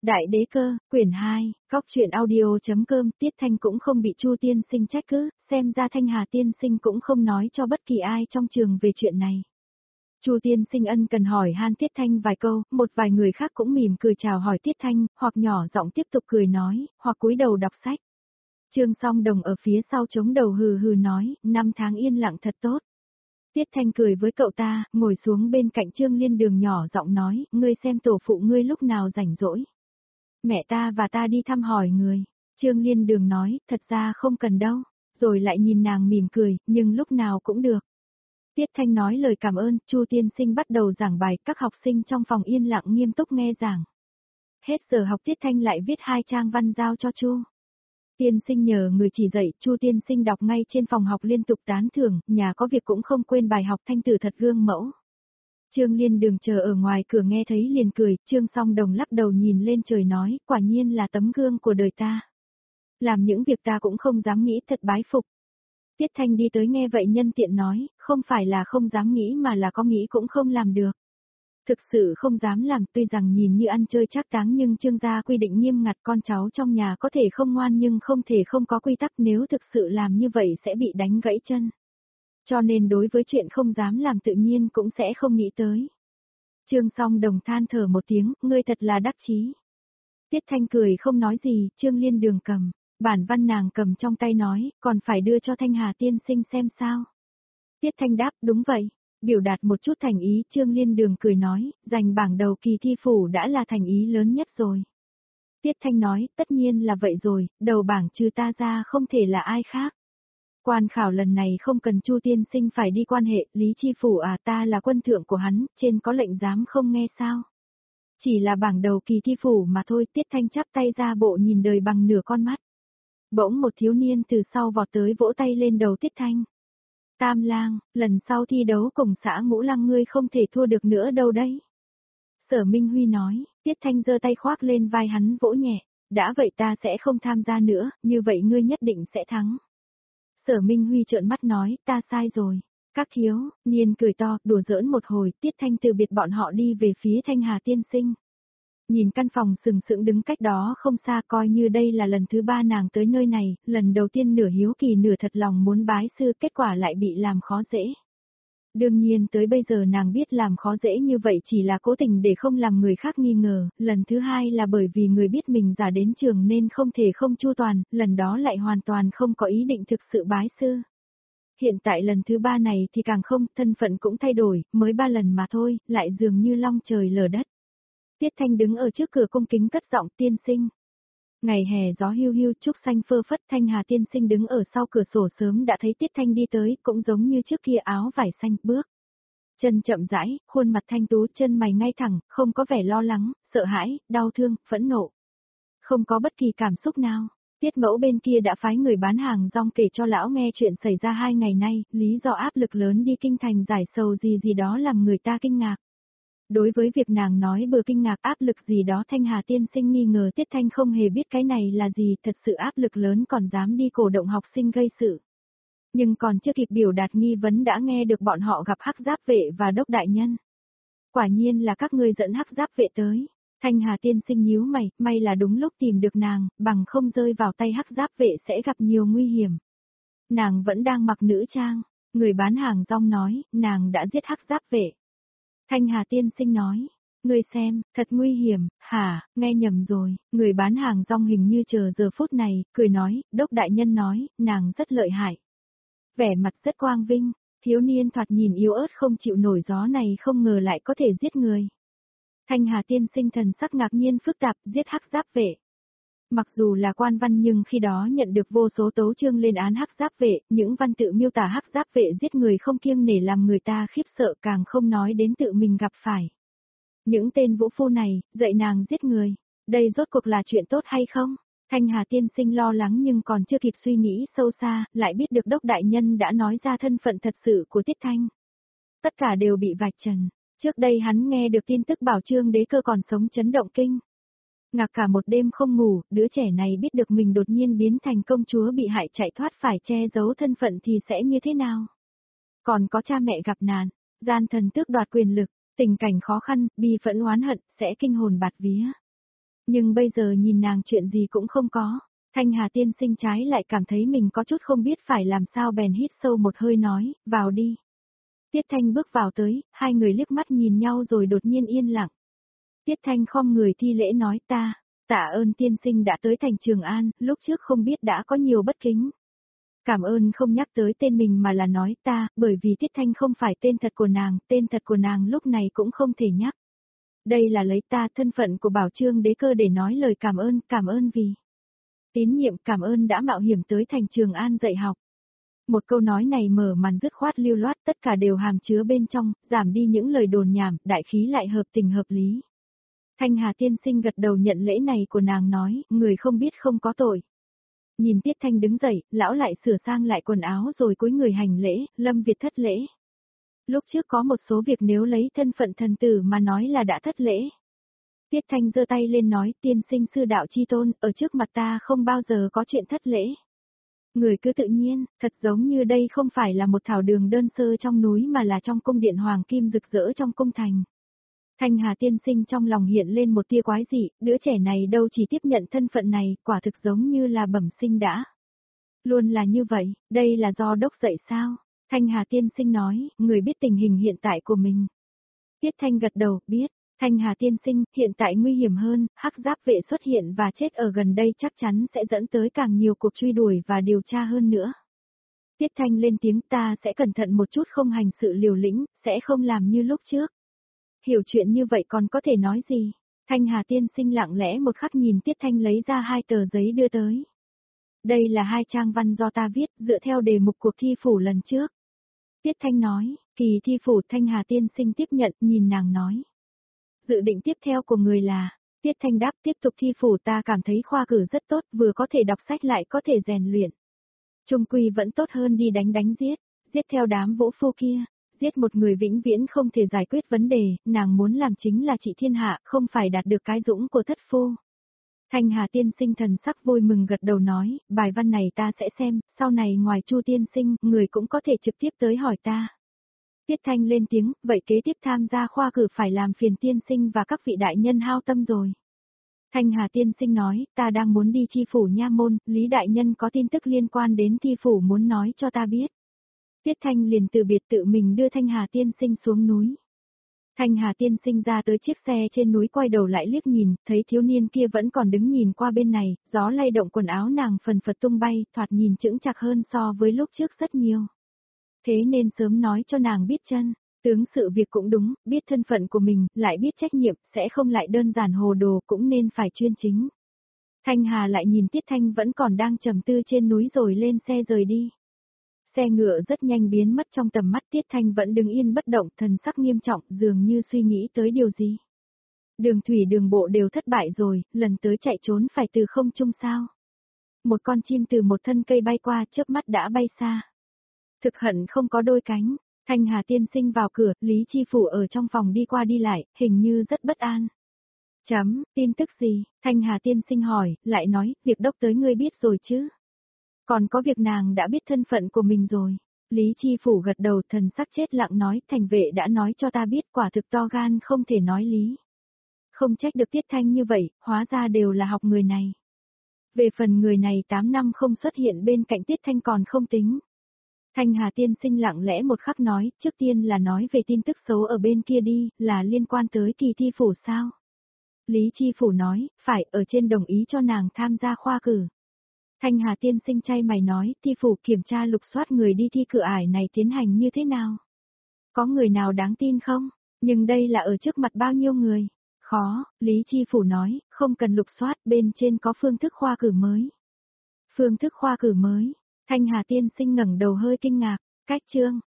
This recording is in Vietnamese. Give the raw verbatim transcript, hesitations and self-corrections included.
Đại đế cơ, quyển hai, góc truyện audio.com. Tiết Thanh cũng không bị Chu tiên sinh trách cứ, xem ra Thanh Hà tiên sinh cũng không nói cho bất kỳ ai trong trường về chuyện này. Chu tiên sinh ân cần hỏi han Tiết Thanh vài câu, một vài người khác cũng mỉm cười chào hỏi Tiết Thanh, hoặc nhỏ giọng tiếp tục cười nói, hoặc cúi đầu đọc sách. Trương Song Đồng ở phía sau chống đầu hừ hừ nói, năm tháng yên lặng thật tốt. Tiết Thanh cười với cậu ta, ngồi xuống bên cạnh Trương Liên Đường nhỏ giọng nói, ngươi xem tổ phụ ngươi lúc nào rảnh rỗi. Mẹ ta và ta đi thăm hỏi người. Trương Liên Đường nói, thật ra không cần đâu. Rồi lại nhìn nàng mỉm cười, nhưng lúc nào cũng được. Tiết Thanh nói lời cảm ơn, Chu tiên sinh bắt đầu giảng bài, các học sinh trong phòng yên lặng nghiêm túc nghe giảng. Hết giờ học Tiết Thanh lại viết hai trang văn giao cho Chu. Tiên sinh nhờ người chỉ dạy, Chu tiên sinh đọc ngay trên phòng học liên tục tán thưởng, nhà có việc cũng không quên bài học, Thanh tử thật gương mẫu. Trương Liên Đường chờ ở ngoài cửa nghe thấy liền cười, Trương Song Đồng lắc đầu nhìn lên trời nói, quả nhiên là tấm gương của đời ta. Làm những việc ta cũng không dám nghĩ, thật bái phục. Tiết Thanh đi tới nghe vậy nhân tiện nói, không phải là không dám nghĩ mà là có nghĩ cũng không làm được. Thực sự không dám làm, tuy rằng nhìn như ăn chơi trác táng nhưng Trương gia quy định nghiêm ngặt, con cháu trong nhà có thể không ngoan nhưng không thể không có quy tắc, nếu thực sự làm như vậy sẽ bị đánh gãy chân. Cho nên đối với chuyện không dám làm tự nhiên cũng sẽ không nghĩ tới. Trương Song Đồng than thở một tiếng, ngươi thật là đắc chí. Tiết Thanh cười không nói gì, Trương Liên Đường cầm bản văn nàng cầm trong tay nói, còn phải đưa cho Thanh Hà tiên sinh xem sao. Tiết Thanh đáp, đúng vậy. Biểu đạt một chút thành ý, Trương Liên Đường cười nói, giành bảng đầu kỳ thi phủ đã là thành ý lớn nhất rồi. Tiết Thanh nói, tất nhiên là vậy rồi, đầu bảng trừ ta ra không thể là ai khác. Quan khảo lần này không cần Chu tiên sinh phải đi quan hệ, Lý Chi Phủ à, ta là quân thượng của hắn, trên có lệnh dám không nghe sao. Chỉ là bảng đầu kỳ thi phủ mà thôi. Tiết Thanh chắp tay ra bộ nhìn đời bằng nửa con mắt. Bỗng một thiếu niên từ sau vọt tới vỗ tay lên đầu Tiết Thanh. Tam lang, lần sau thi đấu cùng xã Ngũ Lăng ngươi không thể thua được nữa đâu đấy. Sở Minh Huy nói, Tiết Thanh giơ tay khoác lên vai hắn vỗ nhẹ, đã vậy ta sẽ không tham gia nữa, như vậy ngươi nhất định sẽ thắng. Sở Minh Huy trợn mắt nói, ta sai rồi. Các thiếu, niên cười to, đùa giỡn một hồi, Tiết Thanh từ biệt bọn họ đi về phía Thanh Hà tiên sinh. Nhìn căn phòng sừng sững đứng cách đó không xa, coi như đây là lần thứ ba nàng tới nơi này, lần đầu tiên nửa hiếu kỳ nửa thật lòng muốn bái sư, kết quả lại bị làm khó dễ. Đương nhiên tới bây giờ nàng biết làm khó dễ như vậy chỉ là cố tình để không làm người khác nghi ngờ, lần thứ hai là bởi vì người biết mình giả đến trường nên không thể không chu toàn, lần đó lại hoàn toàn không có ý định thực sự bái sư. Hiện tại lần thứ ba này thì càng không, thân phận cũng thay đổi, mới ba lần mà thôi, lại dường như long trời lở đất. Tiết Thanh đứng ở trước cửa cung kính cất giọng, tiên sinh. Ngày hè gió hiu hiu, trúc xanh phơ phất, Thanh Hà tiên sinh đứng ở sau cửa sổ sớm đã thấy Tiết Thanh đi tới, cũng giống như trước kia, áo vải xanh, bước chân chậm rãi, khuôn mặt thanh tú, chân mày ngay thẳng, không có vẻ lo lắng, sợ hãi, đau thương, phẫn nộ. Không có bất kỳ cảm xúc nào. Tiết Mẫu bên kia đã phái người bán hàng rong kể cho lão nghe chuyện xảy ra hai ngày nay, lý do áp lực lớn đi kinh thành giải sầu gì gì đó làm người ta kinh ngạc. Đối với việc nàng nói bừa kinh ngạc áp lực gì đó, Thanh Hà tiên sinh nghi ngờ Tiết Thanh không hề biết cái này là gì, thật sự áp lực lớn còn dám đi cổ động học sinh gây sự. Nhưng còn chưa kịp biểu đạt nghi vấn đã nghe được bọn họ gặp Hắc Giáp vệ và Đốc đại nhân. Quả nhiên là các ngươi dẫn Hắc Giáp vệ tới. Thanh Hà tiên sinh nhíu mày, may là đúng lúc tìm được nàng, bằng không rơi vào tay Hắc Giáp vệ sẽ gặp nhiều nguy hiểm. Nàng vẫn đang mặc nữ trang, người bán hàng rong nói, nàng đã giết Hắc Giáp vệ. Thanh Hà tiên sinh nói, ngươi xem, thật nguy hiểm, hả, nghe nhầm rồi, người bán hàng rong hình như chờ giờ phút này, cười nói, Đốc đại nhân nói, nàng rất lợi hại. Vẻ mặt rất quang vinh, thiếu niên thoạt nhìn yếu ớt không chịu nổi gió này không ngờ lại có thể giết người. Thanh Hà tiên sinh thần sắc ngạc nhiên phức tạp, giết Hắc Giáp vệ. Mặc dù là quan văn nhưng khi đó nhận được vô số tấu chương lên án Hắc Giáp vệ, những văn tự miêu tả Hắc Giáp vệ giết người không kiêng nể làm người ta khiếp sợ, càng không nói đến tự mình gặp phải. Những tên vũ phu này, dạy nàng giết người, đây rốt cuộc là chuyện tốt hay không? Thanh Hà tiên sinh lo lắng nhưng còn chưa kịp suy nghĩ sâu xa, lại biết được Đốc đại nhân đã nói ra thân phận thật sự của Tiết Thanh. Tất cả đều bị vạch trần. Trước đây hắn nghe được tin tức bảo Trương đế cơ còn sống chấn động kinh. Ngạc cả một đêm không ngủ, đứa trẻ này biết được mình đột nhiên biến thành công chúa bị hại chạy thoát phải che giấu thân phận thì sẽ như thế nào? Còn có cha mẹ gặp nạn, gian thần tước đoạt quyền lực, tình cảnh khó khăn, bi phẫn oán hận, sẽ kinh hồn bạt vía. Nhưng bây giờ nhìn nàng chuyện gì cũng không có. Thanh Hà tiên sinh trái lại cảm thấy mình có chút không biết phải làm sao bèn hít sâu một hơi nói, vào đi. Tiết Thanh bước vào tới, hai người liếc mắt nhìn nhau rồi đột nhiên yên lặng. Tiết Thanh khom người thi lễ nói ta, tạ ơn tiên sinh đã tới thành Trường An, lúc trước không biết đã có nhiều bất kính. Cảm ơn không nhắc tới tên mình mà là nói ta, bởi vì Tiết Thanh không phải tên thật của nàng, tên thật của nàng lúc này cũng không thể nhắc. Đây là lấy ta thân phận của Bảo Trương đế cơ để nói lời cảm ơn, cảm ơn vì tín nhiệm, cảm ơn đã mạo hiểm tới thành Trường An dạy học. Một câu nói này mở màn dứt khoát lưu loát, tất cả đều hàm chứa bên trong, giảm đi những lời đồn nhảm, đại khí lại hợp tình hợp lý. Thanh Hà tiên sinh gật đầu nhận lễ này của nàng nói, người không biết không có tội. Nhìn Tiết Thanh đứng dậy, lão lại sửa sang lại quần áo rồi cúi người hành lễ, Lâm Việt thất lễ. Lúc trước có một số việc nếu lấy thân phận thần tử mà nói là đã thất lễ. Tiết Thanh giơ tay lên nói, tiên sinh sư đạo chi tôn, ở trước mặt ta không bao giờ có chuyện thất lễ. Người cứ tự nhiên, thật giống như đây không phải là một thảo đường đơn sơ trong núi mà là trong cung điện hoàng kim rực rỡ trong cung thành. Thanh Hà tiên sinh trong lòng hiện lên một tia quái dị, đứa trẻ này đâu chỉ tiếp nhận thân phận này, quả thực giống như là bẩm sinh đã. Luôn là như vậy, đây là do đốc dạy sao? Thanh Hà tiên sinh nói, người biết tình hình hiện tại của mình. Tiết Thanh gật đầu, biết. Thanh Hà tiên sinh, hiện tại nguy hiểm hơn, hắc giáp vệ xuất hiện và chết ở gần đây chắc chắn sẽ dẫn tới càng nhiều cuộc truy đuổi và điều tra hơn nữa. Tiết Thanh lên tiếng, ta sẽ cẩn thận một chút, không hành sự liều lĩnh, sẽ không làm như lúc trước. Hiểu chuyện như vậy còn có thể nói gì? Thanh Hà tiên sinh lặng lẽ một khắc nhìn Tiết Thanh lấy ra hai tờ giấy đưa tới. Đây là hai trang văn do ta viết, dựa theo đề mục cuộc thi phủ lần trước. Tiết Thanh nói, kỳ thi phủ. Thanh Hà tiên sinh tiếp nhận, nhìn nàng nói. Dự định tiếp theo của người là, Tiết Thanh đáp, tiếp tục thi phủ. Ta cảm thấy khoa cử rất tốt, vừa có thể đọc sách lại có thể rèn luyện. Trung quy vẫn tốt hơn đi đánh đánh giết, giết theo đám vũ phu kia. Giết một người vĩnh viễn không thể giải quyết vấn đề, nàng muốn làm chính là trị thiên hạ, không phải đạt được cái dũng của thất phu. Thanh Hà tiên sinh thần sắc vui mừng gật đầu nói, bài văn này ta sẽ xem, sau này ngoài Chu tiên sinh, người cũng có thể trực tiếp tới hỏi ta. Tiết Thanh lên tiếng, vậy kế tiếp tham gia khoa cử phải làm phiền tiên sinh và các vị đại nhân hao tâm rồi. Thanh Hà tiên sinh nói, ta đang muốn đi chi phủ nha môn, Lý đại nhân có tin tức liên quan đến thi phủ muốn nói cho ta biết. Tiết Thanh liền từ biệt tự mình đưa Thanh Hà tiên sinh xuống núi. Thanh Hà tiên sinh ra tới chiếc xe trên núi quay đầu lại liếc nhìn, thấy thiếu niên kia vẫn còn đứng nhìn qua bên này, gió lay động quần áo nàng phần phật tung bay, thoạt nhìn chững chạc hơn so với lúc trước rất nhiều. Thế nên sớm nói cho nàng biết chân, tướng sự việc cũng đúng, biết thân phận của mình, lại biết trách nhiệm, sẽ không lại đơn giản hồ đồ, cũng nên phải chuyên chính. Thanh Hà lại nhìn Tiết Thanh vẫn còn đang trầm tư trên núi rồi lên xe rời đi. Xe ngựa rất nhanh biến mất trong tầm mắt, Tiết Thanh vẫn đứng yên bất động, thần sắc nghiêm trọng, dường như suy nghĩ tới điều gì. Đường thủy đường bộ đều thất bại rồi, lần tới chạy trốn phải từ không trung sao. Một con chim từ một thân cây bay qua, chớp mắt đã bay xa. Thực hận không có đôi cánh. Thanh Hà tiên sinh vào cửa, Lý Chi Phủ ở trong phòng đi qua đi lại, hình như rất bất an. Chấm, tin tức gì? Thanh Hà tiên sinh hỏi, lại nói, việc đốc tới ngươi biết rồi chứ? Còn có việc nàng đã biết thân phận của mình rồi. Lý Chi Phủ gật đầu, thần sắc chết lặng nói, thành vệ đã nói cho ta biết, quả thực to gan không thể nói lý. Không trách được Tiết Thanh như vậy, hóa ra đều là học người này. Về phần người này tám năm không xuất hiện bên cạnh Tiết Thanh còn không tính. Thanh Hà tiên sinh lặng lẽ một khắc nói, trước tiên là nói về tin tức xấu ở bên kia đi, là liên quan tới kỳ thi phủ sao? Lý Chi Phủ nói, phải, ở trên đồng ý cho nàng tham gia khoa cử. Thanh Hà tiên sinh chay mày nói, thi phủ kiểm tra lục soát người đi thi cửa ải này tiến hành như thế nào? Có người nào đáng tin không? Nhưng đây là ở trước mặt bao nhiêu người? Khó, Lý Chi Phủ nói, không cần lục soát, bên trên có phương thức khoa cử mới. Phương thức khoa cử mới? Thanh Hà tiên sinh ngẩng đầu hơi kinh ngạc, cách chương.